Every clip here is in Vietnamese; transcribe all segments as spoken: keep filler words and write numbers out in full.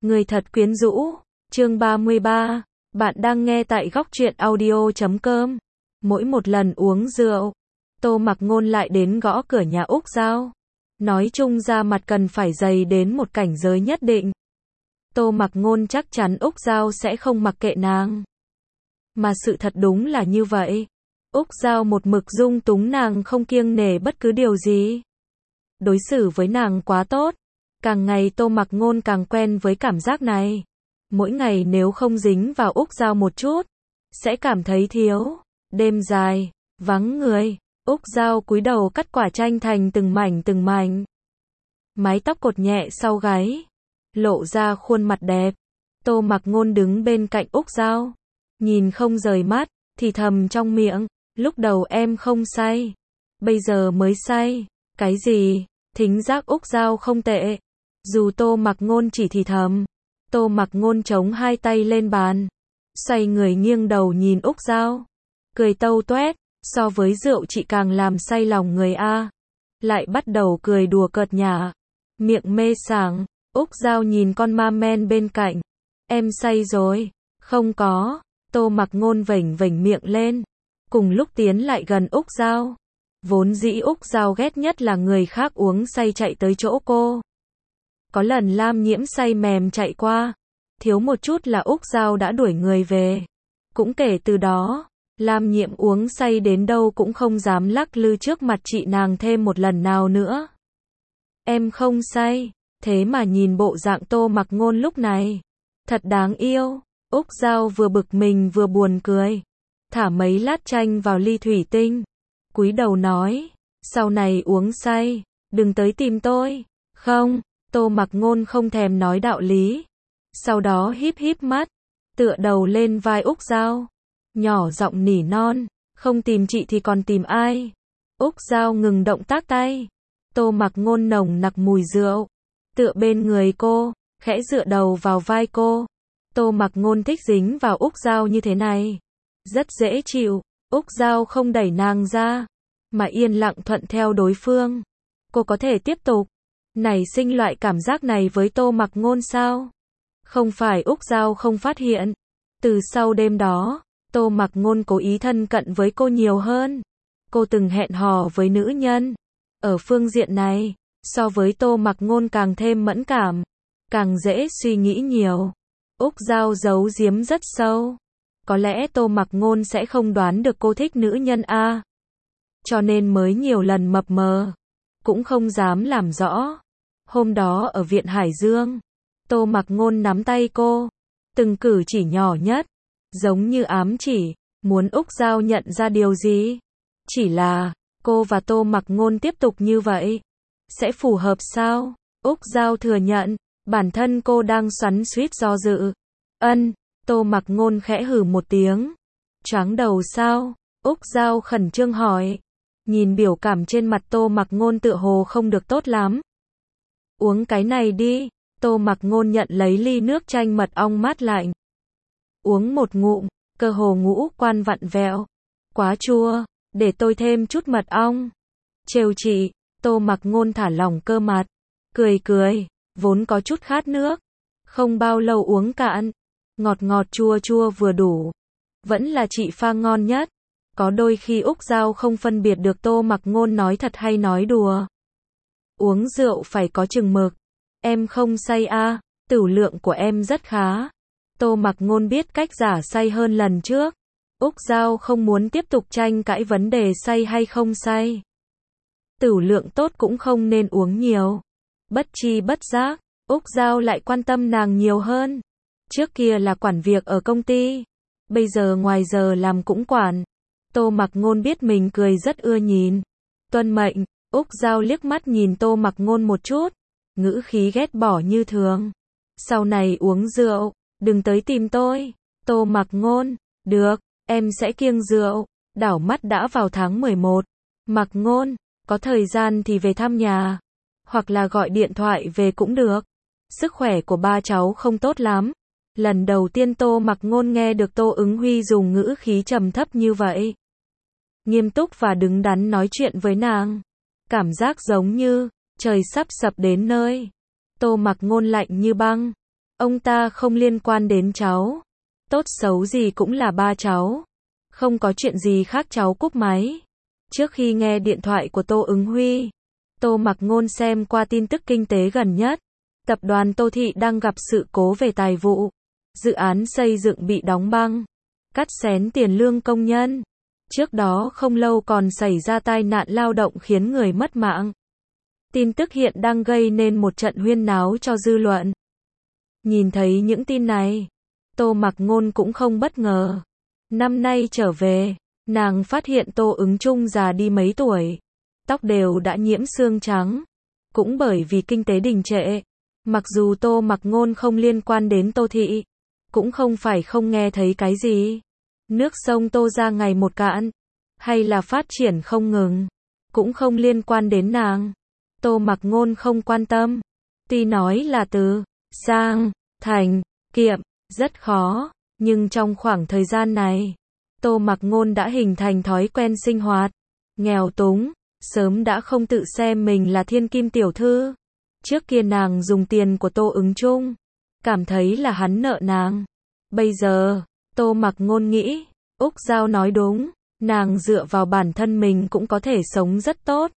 Người thật quyến rũ, chương ba mươi ba, bạn đang nghe tại góc truyện audio chấm com. Mỗi một lần uống rượu, Tô Mặc Ngôn lại đến gõ cửa nhà Úc Giao. Nói chung ra mặt cần phải dày đến một cảnh giới nhất định. Tô Mặc Ngôn chắc chắn Úc Giao sẽ không mặc kệ nàng. Mà sự thật đúng là như vậy. Úc Giao một mực dung túng nàng không kiêng nể bất cứ điều gì. Đối xử với nàng quá tốt. Càng ngày Tô Mặc Ngôn càng quen với cảm giác này. Mỗi ngày nếu không dính vào Úc Giao một chút, sẽ cảm thấy thiếu. Đêm dài, vắng người, Úc Giao cúi đầu cắt quả chanh thành từng mảnh từng mảnh. Mái tóc cột nhẹ sau gáy, lộ ra khuôn mặt đẹp. Tô Mặc Ngôn đứng bên cạnh Úc Giao, nhìn không rời mắt, thì thầm trong miệng, lúc đầu em không say, bây giờ mới say. Cái gì? Thính giác Úc Giao không tệ. Dù Tô Mặc Ngôn chỉ thì thầm, Tô Mặc Ngôn chống hai tay lên bàn, xoay người nghiêng đầu nhìn Úc Giao, cười tâu toét, so với rượu chị càng làm say lòng người a. Lại bắt đầu cười đùa cợt nhả, miệng mê sảng. Úc Giao nhìn con ma men bên cạnh, em say rồi? Không có. Tô Mặc Ngôn vểnh vểnh miệng lên, cùng lúc tiến lại gần Úc Giao. Vốn dĩ Úc Giao ghét nhất là người khác uống say chạy tới chỗ cô. Có lần Lam Nhiễm say mềm chạy qua, thiếu một chút là Úc Giao đã đuổi người về. Cũng kể từ đó, Lam Nhiễm uống say đến đâu cũng không dám lắc lư trước mặt chị nàng thêm một lần nào nữa. Em không say, thế mà nhìn bộ dạng Tô Mặc Ngôn lúc này, thật đáng yêu. Úc Giao vừa bực mình vừa buồn cười, thả mấy lát chanh vào ly thủy tinh, cúi đầu nói, sau này uống say, đừng tới tìm tôi. Không. Tô Mặc Ngôn không thèm nói đạo lý, sau đó híp híp mắt, tựa đầu lên vai Úc Giao, nhỏ giọng nỉ non, không tìm chị thì còn tìm ai? Úc Giao ngừng động tác tay. Tô Mặc Ngôn nồng nặc mùi rượu, tựa bên người cô, khẽ dựa đầu vào vai cô. Tô Mặc Ngôn thích dính vào Úc Giao như thế này, rất dễ chịu. Úc Giao không đẩy nàng ra, mà yên lặng thuận theo đối phương. Cô có thể tiếp tục nảy sinh loại cảm giác này với Tô Mặc Ngôn sao? Không phải Úc Giao không phát hiện. Từ sau đêm đó, Tô Mặc Ngôn cố ý thân cận với cô nhiều hơn. Cô từng hẹn hò với nữ nhân. Ở phương diện này, so với Tô Mặc Ngôn càng thêm mẫn cảm, càng dễ suy nghĩ nhiều. Úc Giao giấu giếm rất sâu. Có lẽ Tô Mặc Ngôn sẽ không đoán được cô thích nữ nhân A. Cho nên mới nhiều lần mập mờ, cũng không dám làm rõ. Hôm đó ở Viện Hải Dương, Tô Mặc Ngôn nắm tay cô, từng cử chỉ nhỏ nhất, giống như ám chỉ, muốn Úc Giao nhận ra điều gì. Chỉ là, cô và Tô Mặc Ngôn tiếp tục như vậy, sẽ phù hợp sao? Úc Giao thừa nhận, bản thân cô đang xoắn xuýt do dự. Ân. Tô Mặc Ngôn khẽ hừ một tiếng. Choáng đầu sao? Úc Giao khẩn trương hỏi. Nhìn biểu cảm trên mặt Tô Mặc Ngôn tựa hồ không được tốt lắm. Uống cái này đi. Tô Mặc Ngôn nhận lấy ly nước chanh mật ong mát lạnh. Uống một ngụm, cơ hồ ngũ quan vặn vẹo. Quá chua, để tôi thêm chút mật ong. Trêu chị. Tô Mặc Ngôn thả lỏng cơ mặt, cười cười, vốn có chút khát nước, không bao lâu uống cạn. Ngọt ngọt chua chua vừa đủ. Vẫn là chị pha ngon nhất. Có đôi khi Úc Giao không phân biệt được Tô Mặc Ngôn nói thật hay nói đùa. Uống rượu phải có chừng mực. Em không say a, tửu lượng của em rất khá. Tô Mặc Ngôn biết cách giả say hơn lần trước. Úc Giao không muốn tiếp tục tranh cãi vấn đề say hay không say. Tửu lượng tốt cũng không nên uống nhiều. Bất chi bất giác, Úc Giao lại quan tâm nàng nhiều hơn. Trước kia là quản việc ở công ty, bây giờ ngoài giờ làm cũng quản. Tô Mặc Ngôn biết mình cười rất ưa nhìn. Tuân mệnh. Úc Giao liếc mắt nhìn Tô Mặc Ngôn một chút, ngữ khí ghét bỏ như thường. Sau này uống rượu, đừng tới tìm tôi. Tô Mặc Ngôn, được, em sẽ kiêng rượu. Đảo mắt đã vào tháng mười một. Mặc Ngôn, có thời gian thì về thăm nhà, hoặc là gọi điện thoại về cũng được. Sức khỏe của ba cháu không tốt lắm. Lần đầu tiên Tô Mặc Ngôn nghe được Tô Ứng Huy dùng ngữ khí trầm thấp như vậy, nghiêm túc và đứng đắn nói chuyện với nàng. Cảm giác giống như trời sắp sập đến nơi. Tô Mặc Ngôn lạnh như băng. Ông ta không liên quan đến cháu. Tốt xấu gì cũng là ba cháu. Không có chuyện gì khác cháu cúp máy. Trước khi nghe điện thoại của Tô Ứng Huy, Tô Mặc Ngôn xem qua tin tức kinh tế gần nhất. Tập đoàn Tô Thị đang gặp sự cố về tài vụ. Dự án xây dựng bị đóng băng. Cắt xén tiền lương công nhân. Trước đó không lâu còn xảy ra tai nạn lao động khiến người mất mạng. Tin tức hiện đang gây nên một trận huyên náo cho dư luận. Nhìn thấy những tin này, Tô Mặc Ngôn cũng không bất ngờ. Năm nay trở về, nàng phát hiện Tô Ứng Chung già đi mấy tuổi. Tóc đều đã nhiễm xương trắng. Cũng bởi vì kinh tế đình trệ. Mặc dù Tô Mặc Ngôn không liên quan đến Tô Thị, cũng không phải không nghe thấy cái gì. Nước sông Tô ra ngày một cạn, hay là phát triển không ngừng, cũng không liên quan đến nàng. Tô Mặc Ngôn không quan tâm. Tuy nói là từ sang, thành, kiệm, rất khó, nhưng trong khoảng thời gian này, Tô Mặc Ngôn đã hình thành thói quen sinh hoạt nghèo túng, sớm đã không tự xem mình là thiên kim tiểu thư. Trước kia nàng dùng tiền của Tô Ứng Chung, cảm thấy là hắn nợ nàng. Bây giờ, Tô Mặc Ngôn nghĩ, Úc Giao nói đúng, nàng dựa vào bản thân mình cũng có thể sống rất tốt.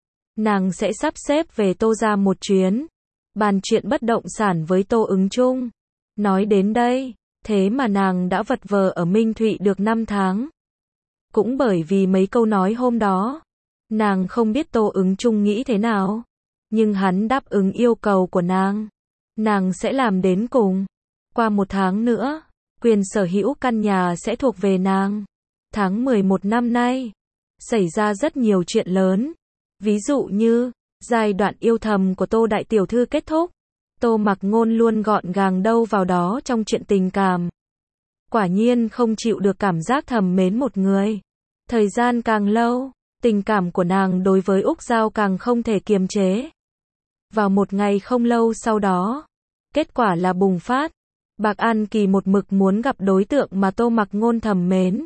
Nàng sẽ sắp xếp về Tô ra một chuyến, bàn chuyện bất động sản với Tô Ứng Chung. Nói đến đây, thế mà nàng đã vật vờ ở Minh Thụy được năm tháng. Cũng bởi vì mấy câu nói hôm đó, nàng không biết Tô Ứng Chung nghĩ thế nào. Nhưng hắn đáp ứng yêu cầu của nàng. Nàng sẽ làm đến cùng. Qua một tháng nữa, quyền sở hữu căn nhà sẽ thuộc về nàng. Tháng mười một năm nay, xảy ra rất nhiều chuyện lớn. Ví dụ như, giai đoạn yêu thầm của Tô Đại Tiểu Thư kết thúc. Tô Mặc Ngôn luôn gọn gàng đâu vào đó trong chuyện tình cảm. Quả nhiên không chịu được cảm giác thầm mến một người. Thời gian càng lâu, tình cảm của nàng đối với Úc Giao càng không thể kiềm chế. Vào một ngày không lâu sau đó, kết quả là bùng phát. Bạc An Kỳ một mực muốn gặp đối tượng mà Tô Mặc Ngôn thầm mến.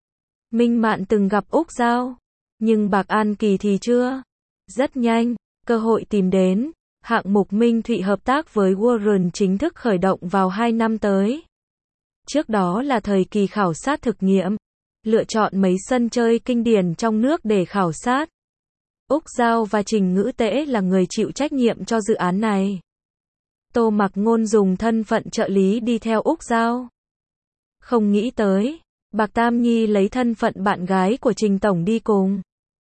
Minh Mạn từng gặp Úc Giao, nhưng Bạc An Kỳ thì chưa. Rất nhanh, cơ hội tìm đến, hạng mục Minh Thụy hợp tác với Warren chính thức khởi động vào hai năm tới. Trước đó là thời kỳ khảo sát thực nghiệm, lựa chọn mấy sân chơi kinh điển trong nước để khảo sát. Úc Giao và Trình Ngữ Tễ là người chịu trách nhiệm cho dự án này. Tô Mặc Ngôn dùng thân phận trợ lý đi theo Úc Giao. Không nghĩ tới, Bạc Tam Nhi lấy thân phận bạn gái của Trình Tổng đi cùng.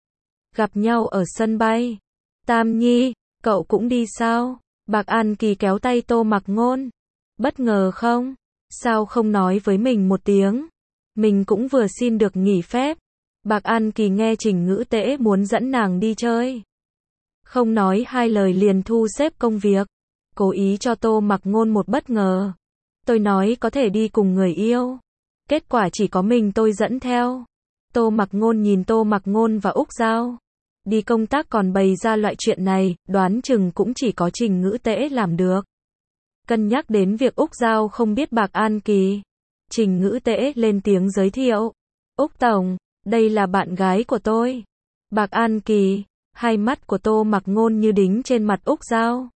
Gặp nhau ở sân bay. Tam Nhi, cậu cũng đi sao? Bạc An Kỳ kéo tay Tô Mặc Ngôn. Bất ngờ không? Sao không nói với mình một tiếng? Mình cũng vừa xin được nghỉ phép. Bạc An Kỳ nghe Trình Ngữ Tễ muốn dẫn nàng đi chơi. Không nói hai lời liền thu xếp công việc. Cố ý cho Tô Mặc Ngôn một bất ngờ. Tôi nói có thể đi cùng người yêu. Kết quả chỉ có mình tôi dẫn theo. Tô Mặc Ngôn nhìn Tô Mặc Ngôn và Úc Giao. Đi công tác còn bày ra loại chuyện này, đoán chừng cũng chỉ có Trình Ngữ Tễ làm được. Cân nhắc đến việc Úc Giao không biết Bạc An Kỳ, Trình Ngữ Tễ lên tiếng giới thiệu. Úc Tổng, đây là bạn gái của tôi. Bạc An Kỳ, hai mắt của Tô Mặc Ngôn như đính trên mặt Úc Giao.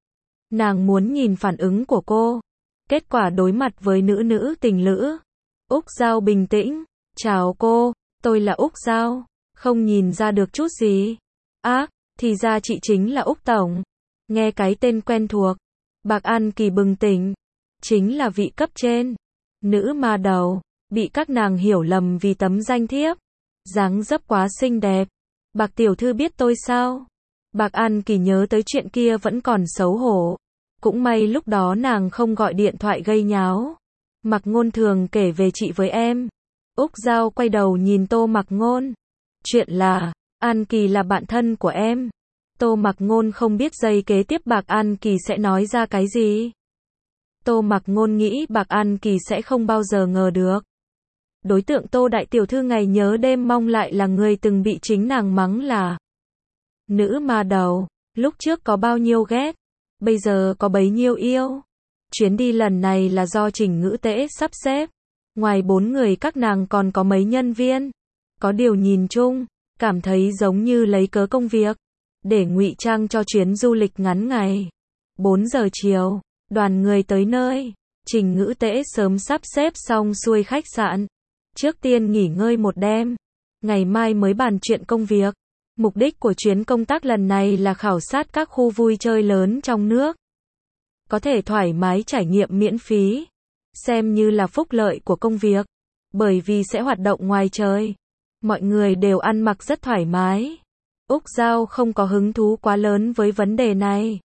Nàng muốn nhìn phản ứng của cô. Kết quả đối mặt với nữ nữ tình lữ. Úc Giao bình tĩnh. Chào cô, tôi là Úc Giao. Không nhìn ra được chút gì. Á, thì ra chị chính là Úc Tổng. Nghe cái tên quen thuộc. Bạc An Kỳ bừng tỉnh. Chính là vị cấp trên. Nữ ma đầu. Bị các nàng hiểu lầm vì tấm danh thiếp. Dáng dấp quá xinh đẹp. Bạc tiểu thư biết tôi sao? Bạc An Kỳ nhớ tới chuyện kia vẫn còn xấu hổ. Cũng may lúc đó nàng không gọi điện thoại gây nháo. Mặc Ngôn thường kể về chị với em. Úc Giao quay đầu nhìn Tô Mặc Ngôn. Chuyện là, An Kỳ là bạn thân của em. Tô Mặc Ngôn không biết giây kế tiếp Bạc An Kỳ sẽ nói ra cái gì. Tô Mặc Ngôn nghĩ Bạc An Kỳ sẽ không bao giờ ngờ được. Đối tượng Tô Đại Tiểu Thư ngày nhớ đêm mong lại là người từng bị chính nàng mắng là nữ ma đầu. Lúc trước có bao nhiêu ghét, bây giờ có bấy nhiêu yêu. Chuyến đi lần này là do Trình Ngữ Tễ sắp xếp. Ngoài bốn người các nàng còn có mấy nhân viên. Có điều nhìn chung, cảm thấy giống như lấy cớ công việc, để ngụy trang cho chuyến du lịch ngắn ngày. bốn giờ chiều, Đoàn người tới nơi, Trình Ngữ Tễ sớm sắp xếp xong xuôi khách sạn. Trước tiên nghỉ ngơi một đêm, ngày mai mới bàn chuyện công việc. Mục đích của chuyến công tác lần này là khảo sát các khu vui chơi lớn trong nước. Có thể thoải mái trải nghiệm miễn phí, xem như là phúc lợi của công việc, bởi vì sẽ hoạt động ngoài trời. Mọi người đều ăn mặc rất thoải mái. Úc Giao không có hứng thú quá lớn với vấn đề này,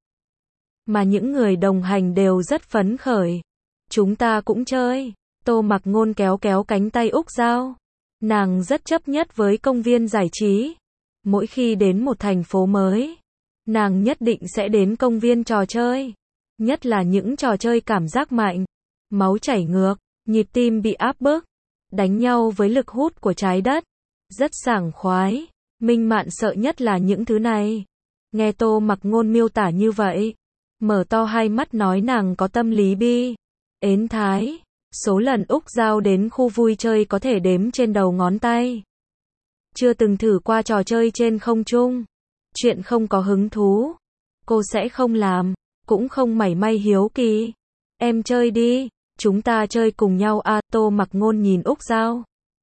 mà những người đồng hành đều rất phấn khởi. Chúng ta cũng chơi. Tô Mặc Ngôn kéo kéo cánh tay Úc Giao. Nàng rất chấp nhất với công viên giải trí. Mỗi khi đến một thành phố mới, nàng nhất định sẽ đến công viên trò chơi. Nhất là những trò chơi cảm giác mạnh, máu chảy ngược, nhịp tim bị áp bức, đánh nhau với lực hút của trái đất. Rất sảng khoái. Minh Mạn sợ nhất là những thứ này. Nghe Tô Mặc Ngôn miêu tả như vậy, mở to hai mắt nói nàng có tâm lý bi. Ến thái. Số lần Úc Giao đến khu vui chơi có thể đếm trên đầu ngón tay. Chưa từng thử qua trò chơi trên không trung. Chuyện không có hứng thú, cô sẽ không làm, cũng không mảy may hiếu kỳ. Em chơi đi, chúng ta chơi cùng nhau à. Tô Mặc Ngôn nhìn Úc Giao,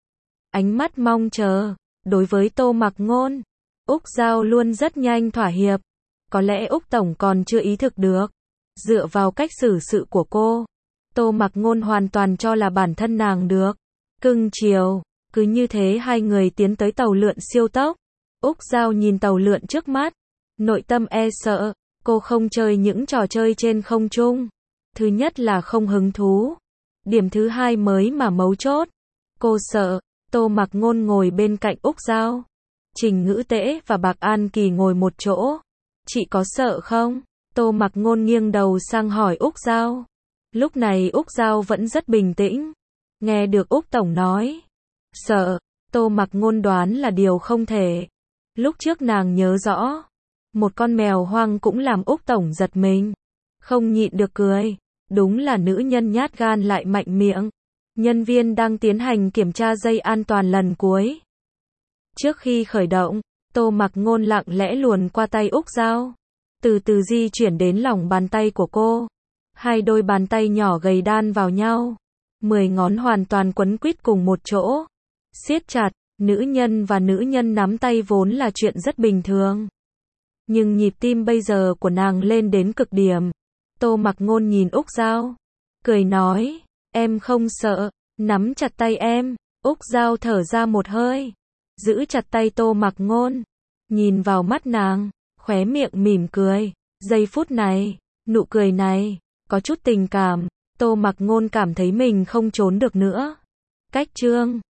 ánh mắt mong chờ. Đối với Tô Mặc Ngôn, Úc Giao luôn rất nhanh thỏa hiệp. Có lẽ Úc Tổng còn chưa ý thức được. Dựa vào cách xử sự của cô, Tô Mặc Ngôn hoàn toàn cho là bản thân nàng được cưng chiều. Cứ như thế hai người tiến tới tàu lượn siêu tốc. Úc Giao nhìn tàu lượn trước mắt, nội tâm e sợ. Cô không chơi những trò chơi trên không trung. Thứ nhất là không hứng thú. Điểm thứ hai mới mà mấu chốt. Cô sợ. Tô Mặc Ngôn ngồi bên cạnh Úc Giao. Trình Ngữ Tễ và Bạc An Kỳ ngồi một chỗ. Chị có sợ không? Tô Mặc Ngôn nghiêng đầu sang hỏi Úc Giao. Lúc này Úc Giao vẫn rất bình tĩnh. Nghe được Úc Tổng nói sợ, Tô Mặc Ngôn đoán là điều không thể. Lúc trước nàng nhớ rõ, một con mèo hoang cũng làm Úc Tổng giật mình. Không nhịn được cười. Đúng là nữ nhân nhát gan lại mạnh miệng. Nhân viên đang tiến hành kiểm tra dây an toàn lần cuối. Trước khi khởi động, Tô Mặc Ngôn lặng lẽ luồn qua tay Úc Giao, từ từ di chuyển đến lòng bàn tay của cô. Hai đôi bàn tay nhỏ gầy đan vào nhau, mười ngón hoàn toàn quấn quýt cùng một chỗ, siết chặt. Nữ nhân và nữ nhân nắm tay vốn là chuyện rất bình thường, nhưng nhịp tim bây giờ của nàng lên đến cực điểm. Tô Mặc Ngôn nhìn Úc Giao, cười nói, em không sợ, nắm chặt tay em. Úc Giao thở ra một hơi, giữ chặt tay Tô Mặc Ngôn, nhìn vào mắt nàng, khóe miệng mỉm cười. Giây phút này, nụ cười này, có chút tình cảm. Tô Mặc Ngôn cảm thấy mình không trốn được nữa. Cách chương